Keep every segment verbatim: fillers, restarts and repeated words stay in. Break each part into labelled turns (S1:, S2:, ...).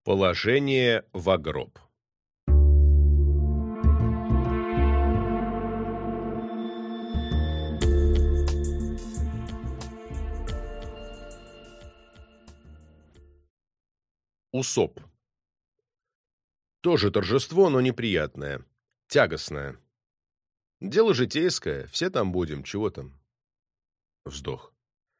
S1: Положение в гроб. Усоп. Тоже торжество, но неприятное, тягостное. Дело житейское, все там будем, чего там. Вздох.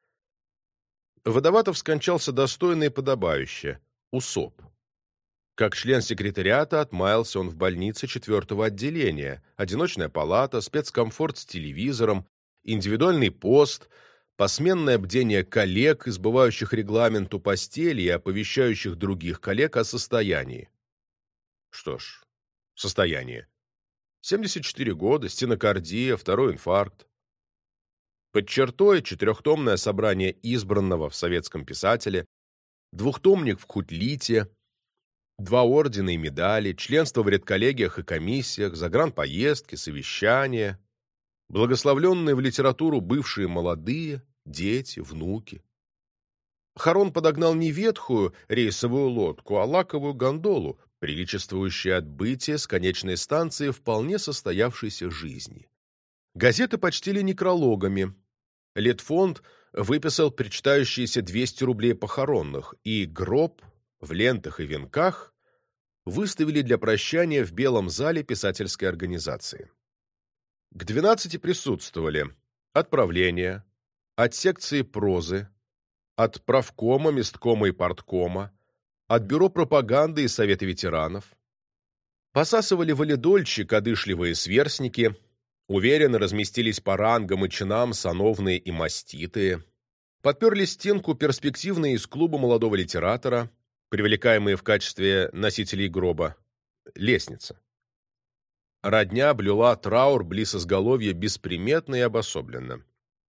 S1: Водоватов скончался достойно и подобающе. Усоп. Как член секретариата отмаялся он в больнице четвертого отделения, одиночная палата, спецкомфорт с телевизором, индивидуальный пост, посменное бдение коллег, избывающих регламент у постели и оповещающих других коллег о состоянии. Что ж, состояние. семьдесят четыре года, стенокардия, второй инфаркт. Под чертой четырехтомное собрание избранного в советском писателе, двухтомник в Хутлите, два ордена и медали, членство в редколлегиях и комиссиях, загранпоездки, совещания, благословленные в литературу бывшие молодые, дети, внуки. Харон подогнал не ветхую рейсовую лодку, а лаковую гондолу, приличествующую отбытие с конечной станции вполне состоявшейся жизни. Газеты почтили некрологами. Литфонд выписал причитающиеся двести рублей похоронных, и гроб в лентах и венках выставили для прощания в Белом зале писательской организации. К двенадцати присутствовали отправление, от секции прозы, от правкома, месткома и парткома, от бюро пропаганды и совета ветеранов. Посасывали валидольчик одышливые сверстники, уверенно разместились по рангам и чинам сановные и маститые, подперли стенку перспективные из клуба молодого литератора, привлекаемые в качестве носителей гроба, лестница. Родня блюла траур близ изголовья бесприметно и обособленно.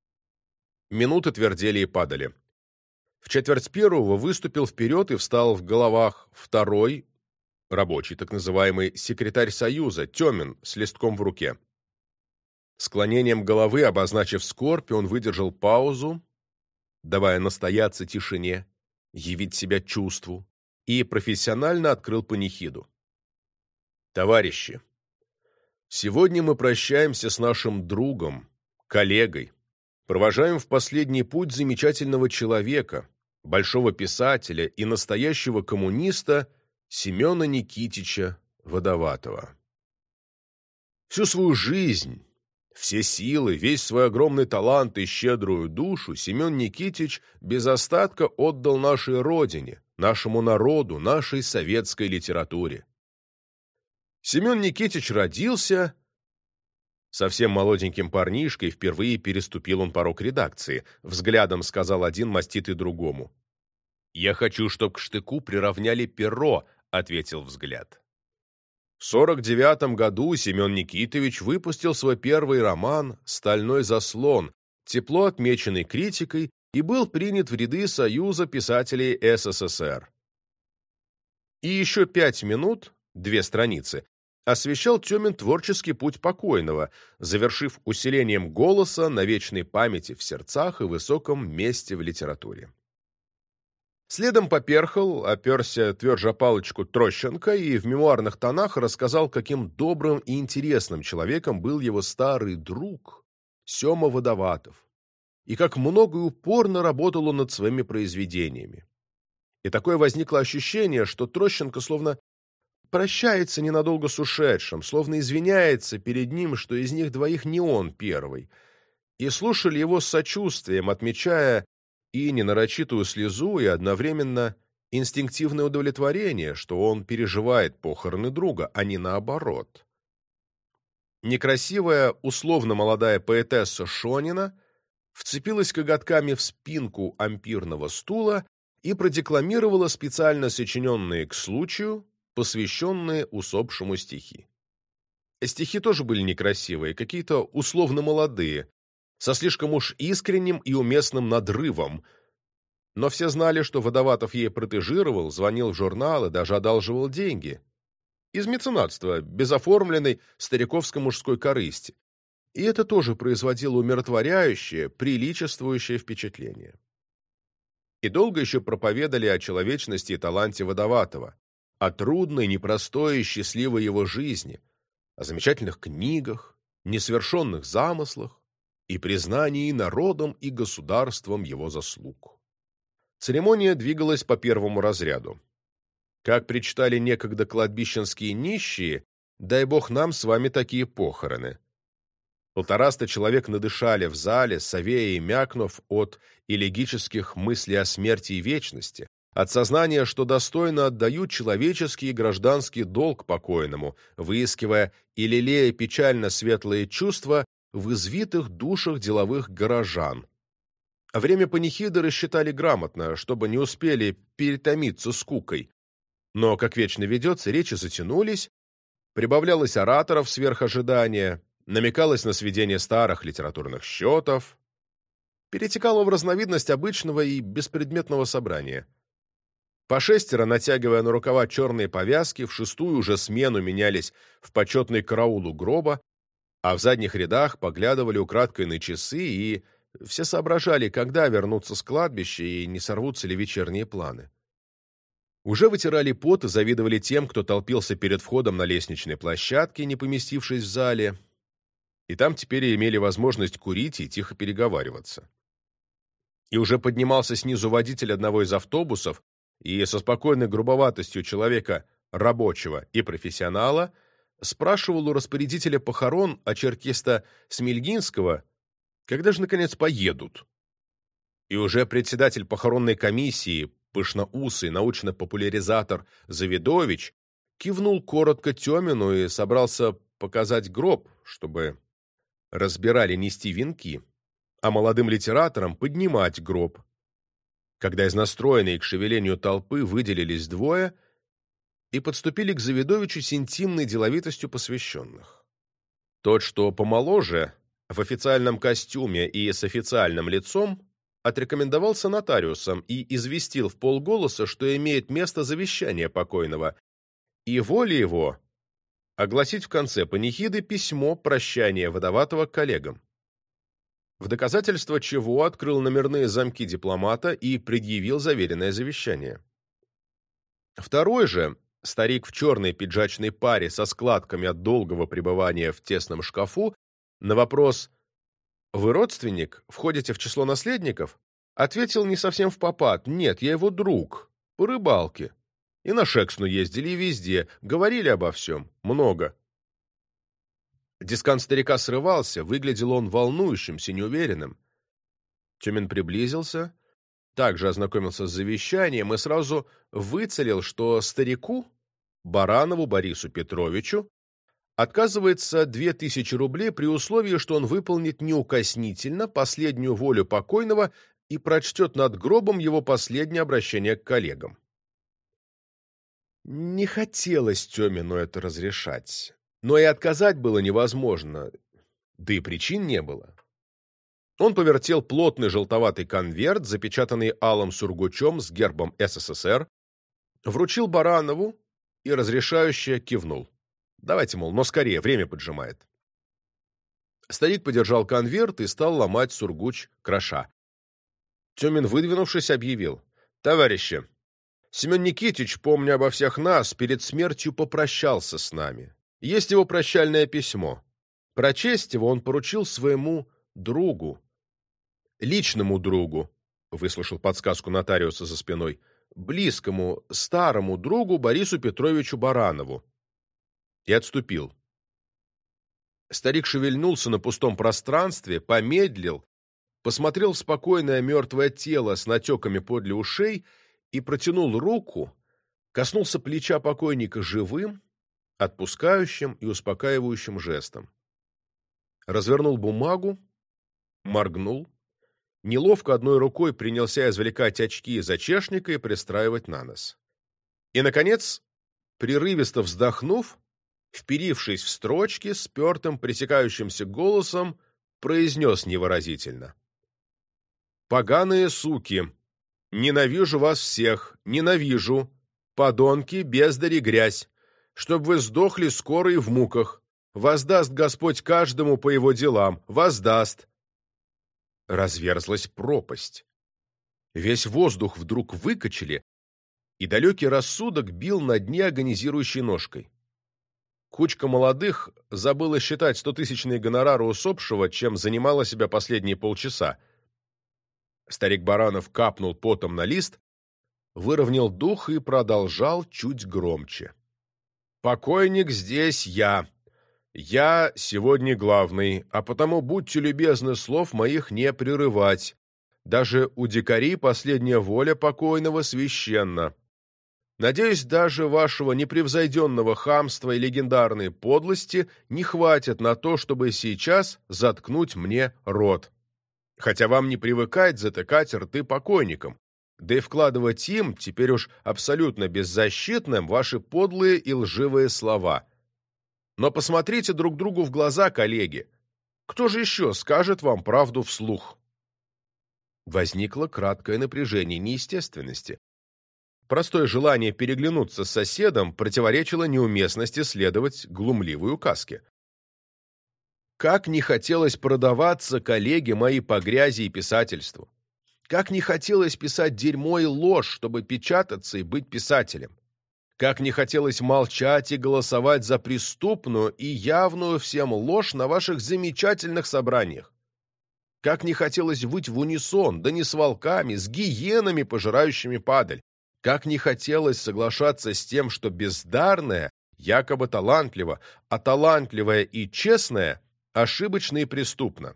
S1: Минуты твердели и падали. В четверть первого выступил вперед и встал в головах второй, рабочий, так называемый секретарь Союза, Темин, с листком в руке. Склонением головы, обозначив скорбь, он выдержал паузу, давая настояться тишине, явить себя чувству, и профессионально открыл панихиду. Товарищи, сегодня мы прощаемся с нашим другом, коллегой, провожаем в последний путь замечательного человека, большого писателя и настоящего коммуниста Семена Никитича Водоватова. Всю свою жизнь, все силы, весь свой огромный талант и щедрую душу Семен Никитич без остатка отдал нашей родине, нашему народу, нашей советской литературе. Семен Никитич родился... Совсем молоденьким парнишкой впервые переступил он порог редакции. Взглядом сказал один маститый другому. «Я хочу, чтоб к штыку приравняли перо», — ответил взгляд. В сорок девятом году Семен Никитович выпустил свой первый роман «Стальной заслон», тепло отмеченный критикой, и был принят в ряды Союза писателей СССР. И еще пять минут, две страницы, освещал Темин творческий путь покойного, завершив усилением голоса на вечной памяти в сердцах и высоком месте в литературе. Следом поперхал, оперся тверже о палочку Трощенко и в мемуарных тонах рассказал, каким добрым и интересным человеком был его старый друг Сема Водоватов, и как много и упорно работал он над своими произведениями. И такое возникло ощущение, что Трощенко словно прощается ненадолго с ушедшим, словно извиняется перед ним, что из них двоих не он первый, и слушали его с сочувствием, отмечая и ненарочитую слезу, и одновременно инстинктивное удовлетворение, что он переживает похороны друга, а не наоборот. Некрасивая, условно молодая поэтесса Шонина вцепилась коготками в спинку ампирного стула и продекламировала специально сочиненные к случаю, посвященные усопшему стихи. Стихи тоже были некрасивые, какие-то условно молодые, со слишком уж искренним и уместным надрывом, но все знали, что Водоватов ей протежировал, звонил в журнал и даже одалживал деньги. Из меценатства, без оформленной стариковско-мужской корысти. И это тоже производило умиротворяющее, приличествующее впечатление. И долго еще проповедали о человечности и таланте Водоватова, о трудной, непростой и счастливой его жизни, о замечательных книгах, несовершенных замыслах и признании народом и государством его заслуг. Церемония двигалась по первому разряду. Как причитали некогда кладбищенские нищие, дай бог нам с вами такие похороны. Полтораста человек надышали в зале, совея и мякнув от элегических мыслей о смерти и вечности, от сознания, что достойно отдают человеческий и гражданский долг покойному, выискивая и лелея печально светлые чувства в извитых душах деловых горожан. А время панихиды рассчитали грамотно, чтобы не успели перетомиться скукой. Но, как вечно ведется, речи затянулись, прибавлялось ораторов сверх ожидания, намекалось на сведение старых литературных счетов, перетекало в разновидность обычного и беспредметного собрания. По шестеро, натягивая на рукава черные повязки, в шестую уже смену менялись в почетный караул у гроба, а в задних рядах поглядывали украдкой на часы, и все соображали, когда вернуться с кладбища и не сорвутся ли вечерние планы. Уже вытирали пот и завидовали тем, кто толпился перед входом на лестничной площадке, не поместившись в зале, и там теперь имели возможность курить и тихо переговариваться. И уже поднимался снизу водитель одного из автобусов, и со спокойной грубоватостью человека рабочего и профессионала спрашивал у распорядителя похорон очеркиста Смельгинского, когда же, наконец, поедут. И уже председатель похоронной комиссии, пышноусый научно-популяризатор Завидович, кивнул коротко Темину и собрался показать гроб, чтобы разбирали нести венки, а молодым литераторам поднимать гроб, когда из настроенной к шевелению толпы выделились двое и подступили к Завидовичу с интимной деловитостью посвященных. Тот, что помоложе, в официальном костюме и с официальным лицом, отрекомендовался нотариусом и известил в полголоса, что имеет место завещание покойного, и воля его огласить в конце панихиды письмо прощания Водоватого к коллегам. В доказательство чего открыл номерные замки дипломата и предъявил заверенное завещание. Второй же, старик в черной пиджачной паре со складками от долгого пребывания в тесном шкафу, на вопрос «Вы родственник? Входите в число наследников?» ответил не совсем впопад: «Нет, я его друг, по рыбалке. И на Шексну ездили, и везде, говорили обо всем, много». Дискант старика срывался, выглядел он волнующимся, неуверенным. Тюмин приблизился, также ознакомился с завещанием и сразу выцелил, что старику, Баранову Борису Петровичу, отказывается две тысячи рублей при условии, что он выполнит неукоснительно последнюю волю покойного и прочтет над гробом его последнее обращение к коллегам. Не хотелось Тёмину это разрешать, но и отказать было невозможно, да и причин не было. Он повертел плотный желтоватый конверт, запечатанный алым сургучом с гербом СССР, вручил Баранову и разрешающе кивнул. Давайте, мол, но скорее, время поджимает. Старик подержал конверт и стал ломать сургуч, кроша. Тёмин, выдвинувшись, объявил: «Товарищи, Семен Никитич, помня обо всех нас, перед смертью попрощался с нами. Есть его прощальное письмо. Прочесть его он поручил своему другу, личному другу», — выслушал подсказку нотариуса за спиной, «близкому, старому другу Борису Петровичу Баранову». И отступил. Старик шевельнулся на пустом пространстве, помедлил, посмотрел в спокойное мертвое тело с натеками подле ушей и протянул руку, коснулся плеча покойника живым, отпускающим и успокаивающим жестом. Развернул бумагу, моргнул, неловко одной рукой принялся извлекать очки из очешника и пристраивать на нос. И, наконец, прерывисто вздохнув, вперившись в строчки, спертым, пресекающимся голосом, произнес невыразительно: «Поганые суки! Ненавижу вас всех! Ненавижу! Подонки, бездари, грязь! Чтоб вы сдохли скоро и в муках! Воздаст Господь каждому по его делам! Воздаст!» Разверзлась пропасть. Весь воздух вдруг выкачали, и далекий рассудок бил на дне агонизирующей ножкой. Кучка молодых забыла считать стотысячные гонорары усопшего, чем занимала себя последние полчаса. Старик Баранов капнул потом на лист, выровнял дух и продолжал чуть громче. «Покойник здесь я. Я сегодня главный, а потому будьте любезны слов моих не прерывать. Даже у дикарей последняя воля покойного священна. Надеюсь, даже вашего непревзойденного хамства и легендарной подлости не хватит на то, чтобы сейчас заткнуть мне рот. Хотя вам не привыкать затыкать рты покойникам, да и вкладывать им, теперь уж абсолютно беззащитным, ваши подлые и лживые слова. Но посмотрите друг другу в глаза, коллеги. Кто же еще скажет вам правду вслух?» Возникло краткое напряжение неестественности. Простое желание переглянуться с соседом противоречило неуместности следовать глумливой указке. Как не хотелось продаваться, коллеги мои, по грязи и писательству! Как не хотелось писать дерьмо и ложь, чтобы печататься и быть писателем! Как не хотелось молчать и голосовать за преступную и явную всем ложь на ваших замечательных собраниях! Как не хотелось выть в унисон, да не с волками, с гиенами, пожирающими падаль! Как не хотелось соглашаться с тем, что бездарное якобы талантливо, а талантливое и честное ошибочно и преступно.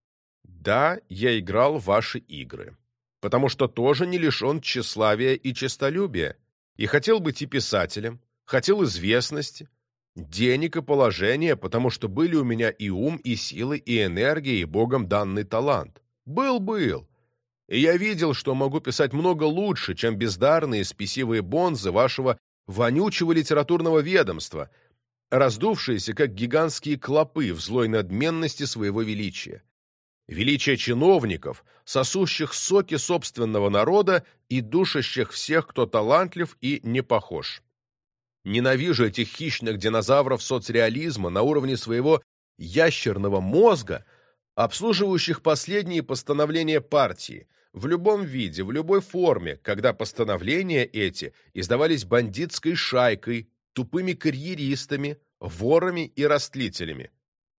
S1: Да, я играл в ваши игры, потому что тоже не лишен тщеславия и честолюбия, и хотел быть и писателем, хотел известности, денег и положения, потому что были у меня и ум, и силы, и энергия, и Богом данный талант. Был-был. И я видел, что могу писать много лучше, чем бездарные спесивые бонзы вашего вонючего литературного ведомства, раздувшиеся, как гигантские клопы в злой надменности своего величия. Величие чиновников, сосущих соки собственного народа и душащих всех, кто талантлив и не похож. Ненавижу этих хищных динозавров соцреализма на уровне своего ящерного мозга, обслуживающих последние постановления партии, в любом виде, в любой форме, когда постановления эти издавались бандитской шайкой, тупыми карьеристами, ворами и растлителями.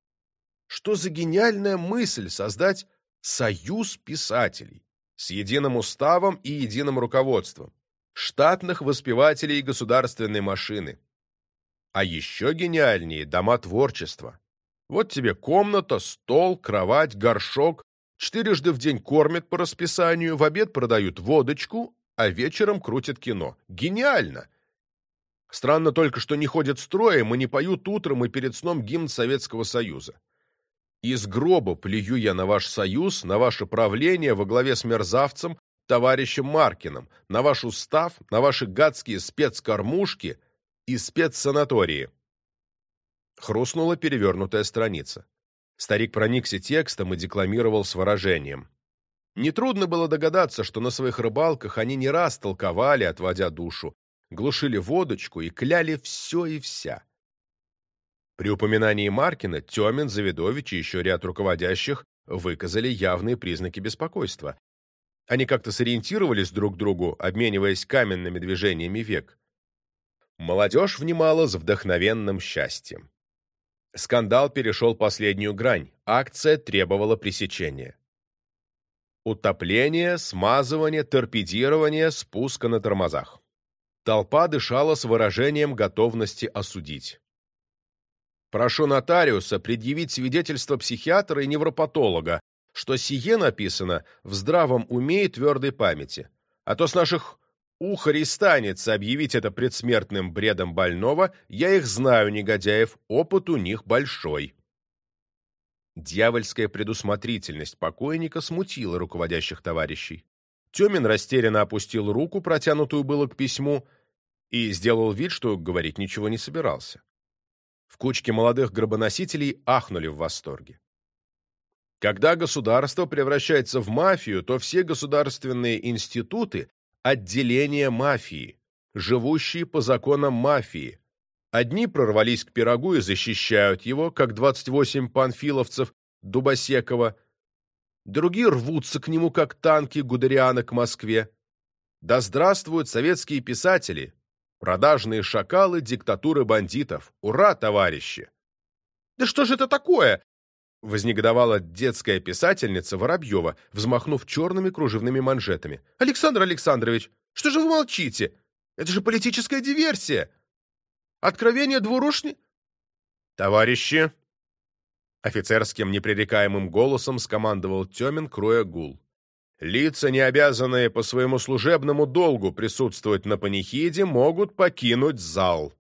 S1: Что за гениальная мысль создать союз писателей с единым уставом и единым руководством, штатных воспевателей государственной машины. А еще гениальнее дома творчества. Вот тебе комната, стол, кровать, горшок, четырежды в день кормят по расписанию, в обед продают водочку, а вечером крутят кино. Гениально! Странно только, что не ходят строем и не поют утром и перед сном гимн Советского Союза. Из гроба плюю я на ваш союз, на ваше правление во главе с мерзавцем, товарищем Маркиным, на ваш устав, на ваши гадские спецкормушки и спецсанатории. Хрустнула перевернутая страница. Старик проникся текстом и декламировал с выражением. Нетрудно было догадаться, что на своих рыбалках они не раз толковали, отводя душу, глушили водочку и кляли все и вся. При упоминании Маркина Тёмин, Завидович и еще ряд руководящих выказали явные признаки беспокойства. Они как-то сориентировались друг к другу, обмениваясь каменными движениями век. Молодежь внимала с вдохновенным счастьем. Скандал перешел последнюю грань, акция требовала пресечения. Утопление, смазывание, торпедирование, спуска на тормозах. Толпа дышала с выражением готовности осудить. Прошу нотариуса предъявить свидетельство психиатра и невропатолога, что сие написано в здравом уме и твердой памяти, а то с наших ухарей станется объявить это предсмертным бредом больного, я их знаю, негодяев, опыт у них большой. Дьявольская предусмотрительность покойника смутила руководящих товарищей. Тёмин растерянно опустил руку, протянутую было к письму, и сделал вид, что говорить ничего не собирался. В кучке молодых гробоносителей ахнули в восторге. Когда государство превращается в мафию, то все государственные институты – отделения мафии, живущие по законам мафии. Одни прорвались к пирогу и защищают его, как двадцать восемь панфиловцев Дубосекова, другие рвутся к нему, как танки Гудериана к Москве. Да здравствуют советские писатели! Продажные шакалы диктатуры бандитов! Ура, товарищи!» «Да что же это такое?» — вознегодовала детская писательница Воробьева, взмахнув черными кружевными манжетами. «Александр Александрович, что же вы молчите? Это же политическая диверсия! Откровение двурушни...» «Товарищи!» — офицерским непререкаемым голосом скомандовал Темин, кроя гул. «Лица, не обязанные по своему служебному долгу присутствовать на панихиде, могут покинуть зал».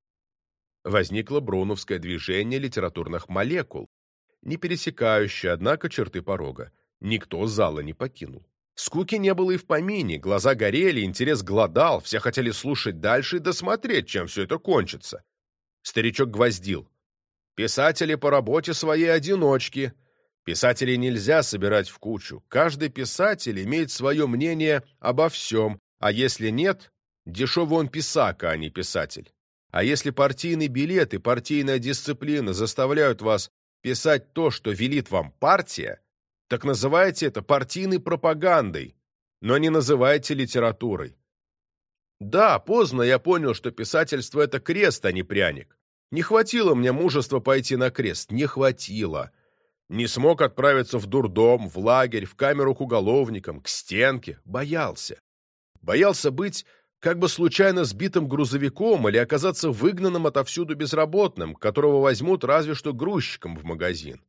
S1: Возникло броуновское движение литературных молекул, не пересекающее, однако, черты порога. Никто зала не покинул. Скуки не было и в помине, глаза горели, интерес голодал, все хотели слушать дальше и досмотреть, чем все это кончится. Старичок гвоздил. «Писатели по работе своей одиночки. Писателей нельзя собирать в кучу. Каждый писатель имеет свое мнение обо всем, а если нет, дешевый он писака, а не писатель. А если партийный билет и партийная дисциплина заставляют вас писать то, что велит вам партия, так называйте это партийной пропагандой, но не называйте литературой. Да, поздно я понял, что писательство — это крест, а не пряник. Не хватило мне мужества пойти на крест, не хватило. Не смог отправиться в дурдом, в лагерь, в камеру к уголовникам, к стенке. Боялся. Боялся быть как бы случайно сбитым грузовиком или оказаться выгнанным отовсюду безработным, которого возьмут разве что грузчиком в магазин.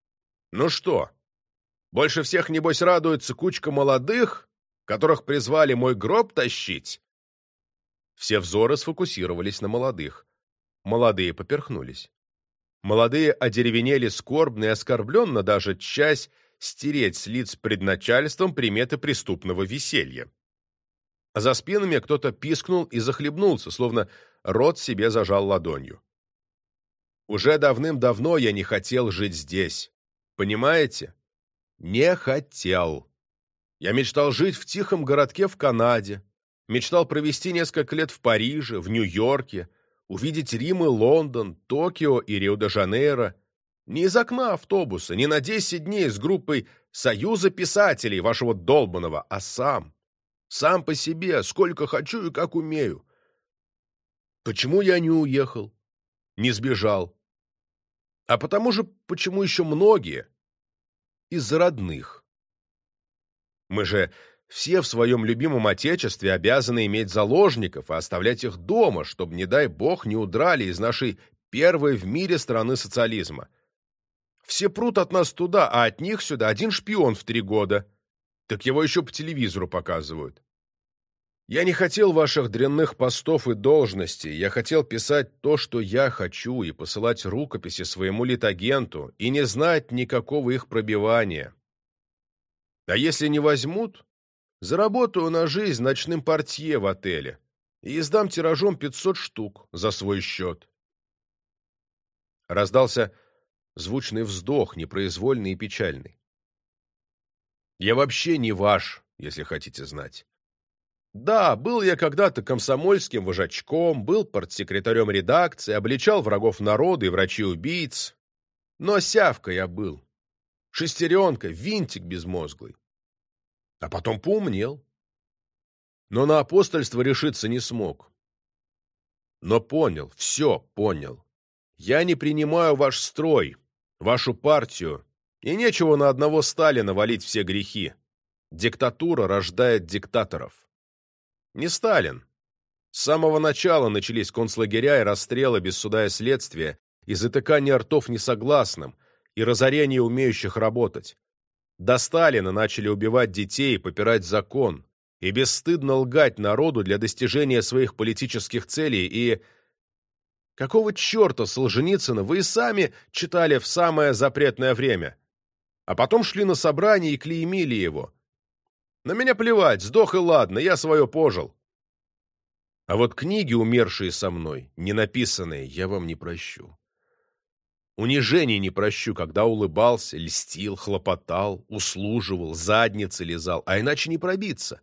S1: Ну что, больше всех, небось, радуется кучка молодых, которых призвали мой гроб тащить? Все взоры сфокусировались на молодых. Молодые поперхнулись. Молодые одеревенели скорбно и оскорбленно, даже часть стереть с лиц пред начальством приметы преступного веселья. А за спинами кто-то пискнул и захлебнулся, словно рот себе зажал ладонью. Уже давным-давно я не хотел жить здесь. Понимаете? Не хотел. Я мечтал жить в тихом городке в Канаде, мечтал провести несколько лет в Париже, в Нью-Йорке, увидеть Рим и Лондон, Токио и Рио-де-Жанейро. Не из окна автобуса, не на десять дней с группой Союза писателей вашего долбаного, а сам. Сам по себе, сколько хочу и как умею. Почему я не уехал? Не сбежал? А потому же, почему еще многие? Из-за родных. Мы же все в своем любимом отечестве обязаны иметь заложников и оставлять их дома, чтобы, не дай бог, не удрали из нашей первой в мире страны социализма. Все прут от нас туда, а от них сюда один шпион в три года. Так его еще по телевизору показывают. Я не хотел ваших дрянных постов и должностей, я хотел писать то, что я хочу, и посылать рукописи своему литагенту, и не знать никакого их пробивания. А если не возьмут, заработаю на жизнь ночным портье в отеле и издам тиражом пятьсот штук за свой счет. Раздался звучный вздох, непроизвольный и печальный. Я вообще не ваш, если хотите знать. Да, был я когда-то комсомольским вожачком, был партсекретарем редакции, обличал врагов народа и врачей-убийц. Но сявка я был. Шестеренка, винтик безмозглый. А потом поумнел. Но на апостольство решиться не смог. Но понял, все понял. Я не принимаю ваш строй, вашу партию, и нечего на одного Сталина валить все грехи. Диктатура рождает диктаторов. Не Сталин. С самого начала начались концлагеря и расстрелы без суда и следствия, и затыкание ртов несогласным, и разорение умеющих работать. До Сталина начали убивать детей и попирать закон, и бесстыдно лгать народу для достижения своих политических целей, и... Какого черта Солженицына вы и сами читали в самое запретное время? А потом шли на собрание и клеймили его. На меня плевать, сдох и ладно, я свое пожил. А вот книги, умершие со мной, не написанные, я вам не прощу. Унижений не прощу, когда улыбался, льстил, хлопотал, услуживал, задницы лизал, а иначе не пробиться.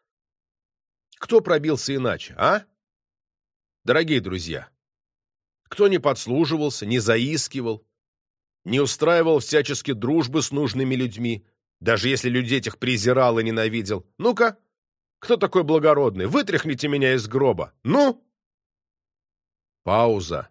S1: Кто пробился иначе, а? Дорогие друзья, кто не подслуживался, не заискивал, не устраивал всячески дружбы с нужными людьми, даже если людей этих презирал и ненавидел? Ну-ка, Кто такой благородный? Вытряхните меня из гроба! Ну!» Пауза.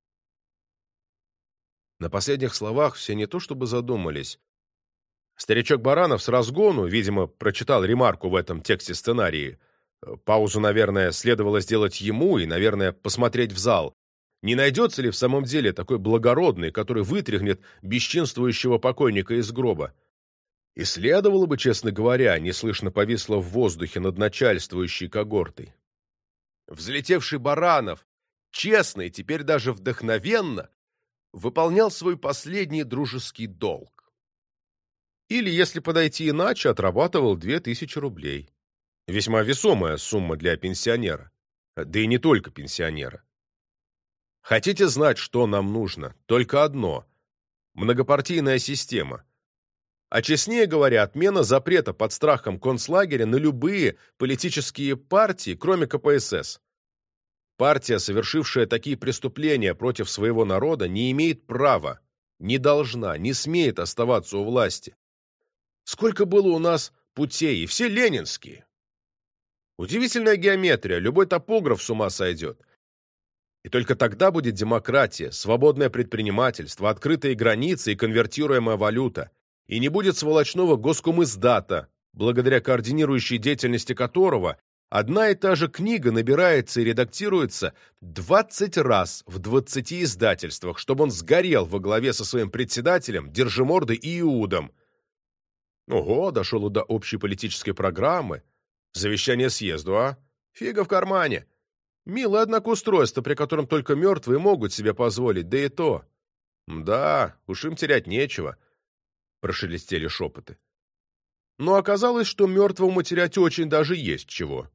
S1: На последних словах все не то чтобы задумались. Старичок Баранов с разгону, видимо, прочитал ремарку в этом тексте сценарии. Паузу, наверное, следовало сделать ему и, наверное, посмотреть в зал. Не найдется ли в самом деле такой благородный, который вытряхнет бесчинствующего покойника из гроба? И следовало бы, честно говоря, неслышно повисло в воздухе над начальствующей когортой. Взлетевший Баранов, честный, теперь даже вдохновенно, выполнял свой последний дружеский долг. Или, если подойти иначе, отрабатывал две тысячи рублей. Весьма весомая сумма для пенсионера. Да и не только пенсионера. Хотите знать, что нам нужно? Только одно – многопартийная система. А честнее говоря, отмена запрета под страхом концлагеря на любые политические партии, кроме ка пэ эс эс. Партия, совершившая такие преступления против своего народа, не имеет права, не должна, не смеет оставаться у власти. Сколько было у нас путей, и все ленинские. Удивительная геометрия, любой топограф с ума сойдет. И только тогда будет демократия, свободное предпринимательство, открытые границы и конвертируемая валюта. И не будет сволочного госкомиздата, благодаря координирующей деятельности которого одна и та же книга набирается и редактируется двадцать раз в двадцати издательствах, чтобы он сгорел во главе со своим председателем, держимордой и Иудом. Ого, дошел до общей политической программы. Завещание съезду, а? Фига в кармане. Милое, однако, устройство, при котором только мертвые могут себе позволить, да и то. Да, уж им терять нечего, прошелестели шепоты. Но оказалось, что мертвому терять очень даже есть чего.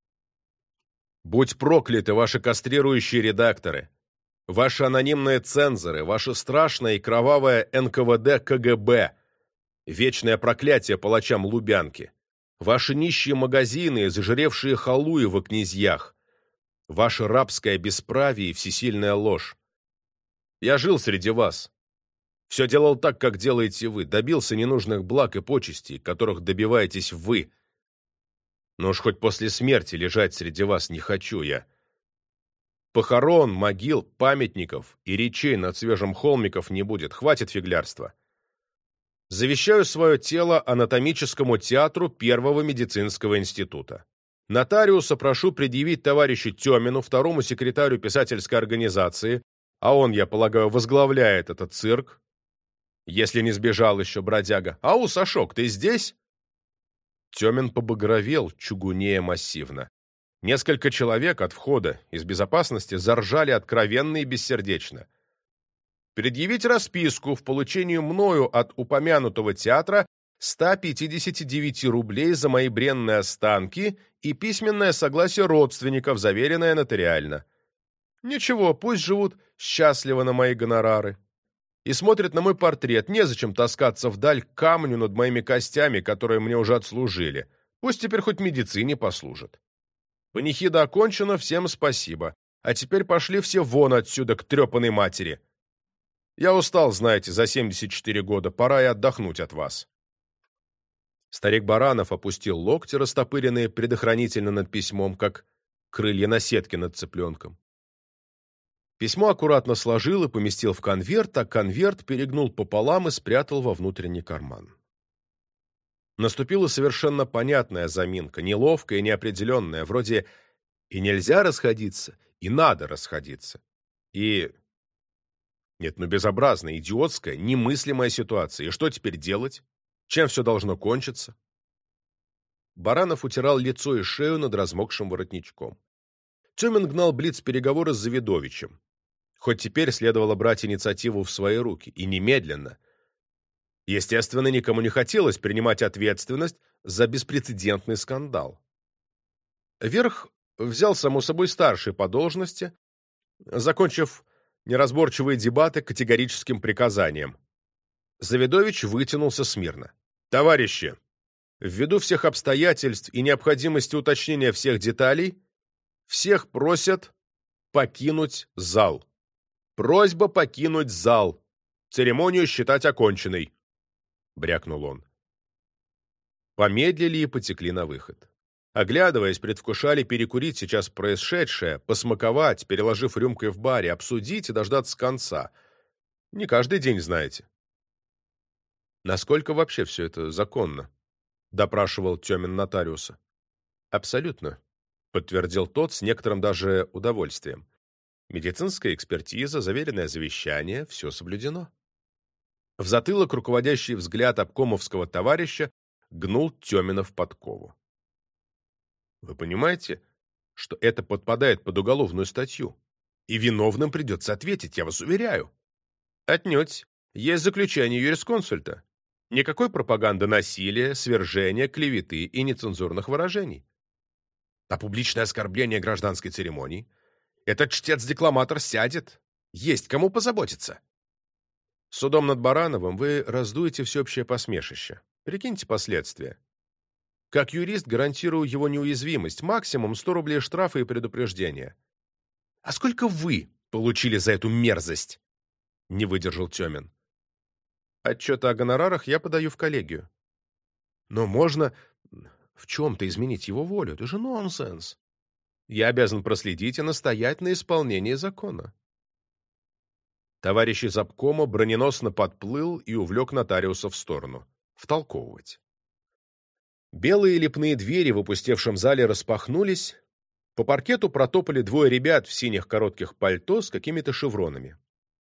S1: Будь прокляты ваши кастрирующие редакторы, ваши анонимные цензоры, ваше страшное и кровавое эн ка вэ дэ ка гэ бэ, вечное проклятие палачам Лубянки, ваши нищие магазины и зажиревшие халуи во князьях, ваше рабское бесправие и всесильная ложь. Я жил среди вас. Все делал так, как делаете вы, добился ненужных благ и почестей, которых добиваетесь вы. Но уж хоть после смерти лежать среди вас не хочу я. Похорон, могил, памятников и речей над свежим холмиков не будет, хватит фиглярства. Завещаю свое тело анатомическому театру Первого медицинского института. Нотариуса прошу предъявить товарищу Тёмину, второму секретарю писательской организации, а он, я полагаю, возглавляет этот цирк, если не сбежал еще бродяга. «Ау, Сашок, ты здесь?» Тёмин побагровел, чугунея массивно. Несколько человек от входа из безопасности заржали откровенно и бессердечно. Предъявить расписку в получении мною от упомянутого театра ста пятидесяти девяти рублей за мои бренные останки и письменное согласие родственников, заверенное нотариально. Ничего, пусть живут счастливо на мои гонорары. И смотрят на мой портрет, незачем таскаться вдаль к камню над моими костями, которые мне уже отслужили. Пусть теперь хоть медицине послужат. Панихида окончена, всем спасибо. А теперь пошли все вон отсюда к трепаной матери. Я устал, знаете, за семьдесят четыре года, пора и отдохнуть от вас. Старик Баранов опустил локти, растопыренные предохранительно над письмом, как крылья на сетке над цыпленком. Письмо аккуратно сложил и поместил в конверт, а конверт перегнул пополам и спрятал во внутренний карман. Наступила совершенно понятная заминка, неловкая и неопределенная, вроде «и нельзя расходиться, и надо расходиться». И... Нет, ну безобразная, идиотская, немыслимая ситуация. И что теперь делать? Чем все должно кончиться? Баранов утирал лицо и шею над размокшим воротничком. Тёмин гнал блиц-переговоры с Завидовичем. Хоть теперь следовало брать инициативу в свои руки, и немедленно. Естественно, никому не хотелось принимать ответственность за беспрецедентный скандал. Верх взял, само собой, старший по должности, закончив неразборчивые дебаты категорическим приказанием. Завидович вытянулся смирно. «Товарищи, ввиду всех обстоятельств и необходимости уточнения всех деталей, всех просят покинуть зал. Просьба покинуть зал. Церемонию считать оконченной», — брякнул он. Помедлили и потекли на выход. Оглядываясь, предвкушали перекурить сейчас происшедшее, посмаковать, переложив рюмкой в баре, обсудить и дождаться конца. Не каждый день, знаете. «Насколько вообще все это законно?» — допрашивал Тёмин нотариуса. «Абсолютно», — подтвердил тот с некоторым даже удовольствием. «Медицинская экспертиза, заверенное завещание — все соблюдено». В затылок руководящий взгляд обкомовского товарища гнул Тёмина в подкову. «Вы понимаете, что это подпадает под уголовную статью? И виновным придется ответить, я вас уверяю». «Отнюдь. Есть заключение юрисконсульта. Никакой пропаганды насилия, свержения, клеветы и нецензурных выражений. А публичное оскорбление гражданской церемонии? Этот чтец-декламатор сядет. Есть кому позаботиться». Судом над Барановым вы раздуете всеобщее посмешище. Прикиньте последствия. Как юрист гарантирую его неуязвимость, максимум сто рублей штрафа и предупреждения. А сколько вы получили за эту мерзость? Не выдержал Тёмин. Отчеты о гонорарах я подаю в коллегию. Но можно в чем-то изменить его волю. Это же нонсенс. Я обязан проследить и настоять на исполнении закона. Товарищ из обкома броненосно подплыл и увлек нотариуса в сторону. Втолковывать. Белые лепные двери в опустевшем зале распахнулись. По паркету протопали двое ребят в синих коротких пальто с какими-то шевронами.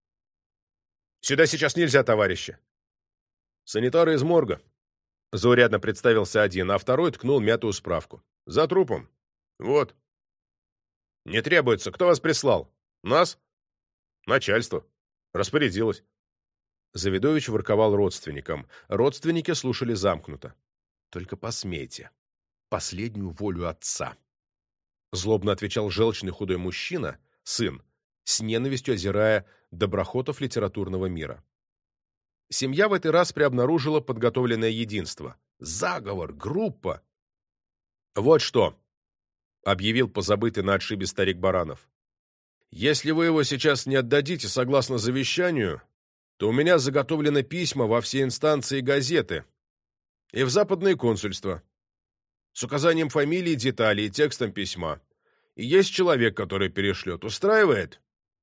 S1: «Сюда сейчас нельзя, товарищи!» «Санитары из морга», — заурядно представился один, а второй ткнул мятую справку. «За трупом. Вот». «Не требуется. Кто вас прислал? Нас?» «Начальство. Распорядилось». Завидович ворковал родственникам. Родственники слушали замкнуто. «Только посмейте. Последнюю волю отца». Злобно отвечал желчный худой мужчина, сын, с ненавистью озирая доброхотов литературного мира. Семья в этот раз приобнаружила подготовленное единство. Заговор, группа. «Вот что», — объявил позабытый на отшибе старик Баранов. «Если вы его сейчас не отдадите согласно завещанию, то у меня заготовлены письма во все инстанции и газеты и в западные консульства с указанием фамилии, деталей и текстом письма. И есть человек, который перешлет. Устраивает?»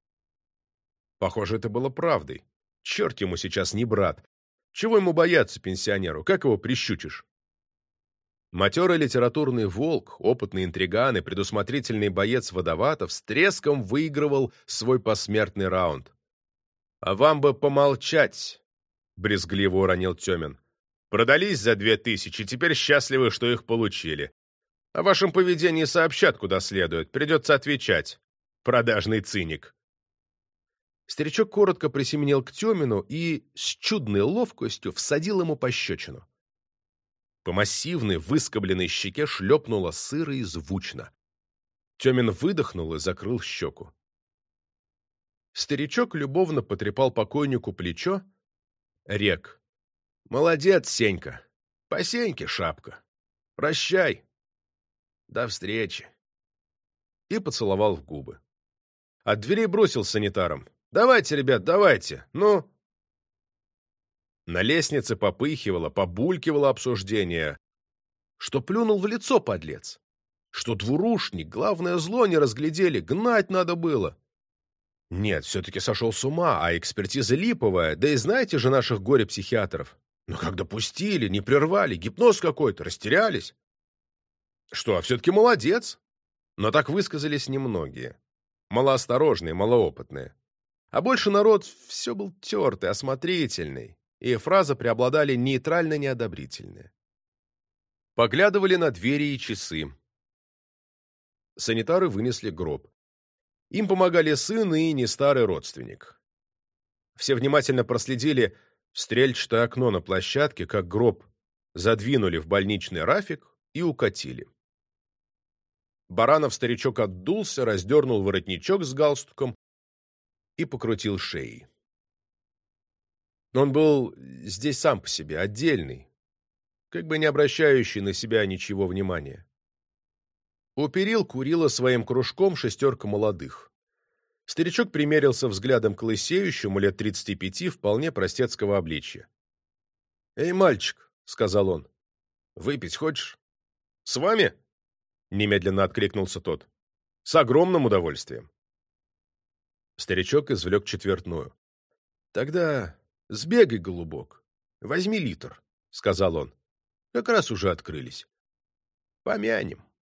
S1: Похоже, это было правдой. Черт ему сейчас не брат. Чего ему бояться, пенсионеру? Как его прищучишь? Матерый литературный волк, опытный интриган и предусмотрительный боец Водоватов с треском выигрывал свой посмертный раунд. «А вам бы помолчать», — брезгливо уронил Тёмин. «Продались за две тысячи, теперь счастливы, что их получили. О вашем поведении сообщат куда следует, придется отвечать. Продажный циник». Старичок коротко присеменил к Тёмину и с чудной ловкостью всадил ему пощечину. По массивной, выскобленной щеке шлепнуло сыро и звучно. Тёмин выдохнул и закрыл щеку. Старичок любовно потрепал покойнику плечо, рек. «Молодец, Сенька! По Сеньке шапка! Прощай! До встречи!» И поцеловал в губы. От дверей бросил санитарам. «Давайте, ребят, давайте! Ну!» На лестнице попыхивало, побулькивало обсуждение. Что плюнул в лицо, подлец? Что двурушник, главное зло не разглядели, гнать надо было. Нет, все-таки сошел с ума, а экспертиза липовая, да и знаете же наших горе-психиатров. Ну как допустили, не прервали, гипноз какой-то, растерялись. Что, все-таки молодец? Но так высказались немногие. Малоосторожные, малоопытные. А больше народ все был тертый, осмотрительный, и фразы преобладали нейтрально-неодобрительные. Поглядывали на двери и часы. Санитары вынесли гроб. Им помогали сын и нестарый родственник. Все внимательно проследили в стрельчатое окно на площадке, как гроб задвинули в больничный рафик и укатили. Баранов старичок отдулся, раздернул воротничок с галстуком и покрутил шеей. Он был здесь сам по себе, отдельный, как бы не обращающий на себя ничего внимания. У перил курила своим кружком шестерка молодых. Старичок примерился взглядом к лысеющему лет тридцати пяти вполне простецкого обличья. «Эй, мальчик», — сказал он, — «выпить хочешь?» «С вами?» Немедленно откликнулся тот. С огромным удовольствием. Старичок извлек четвертную. Тогда сбегай, голубок, возьми литр, сказал он. Как раз уже открылись. Помянем.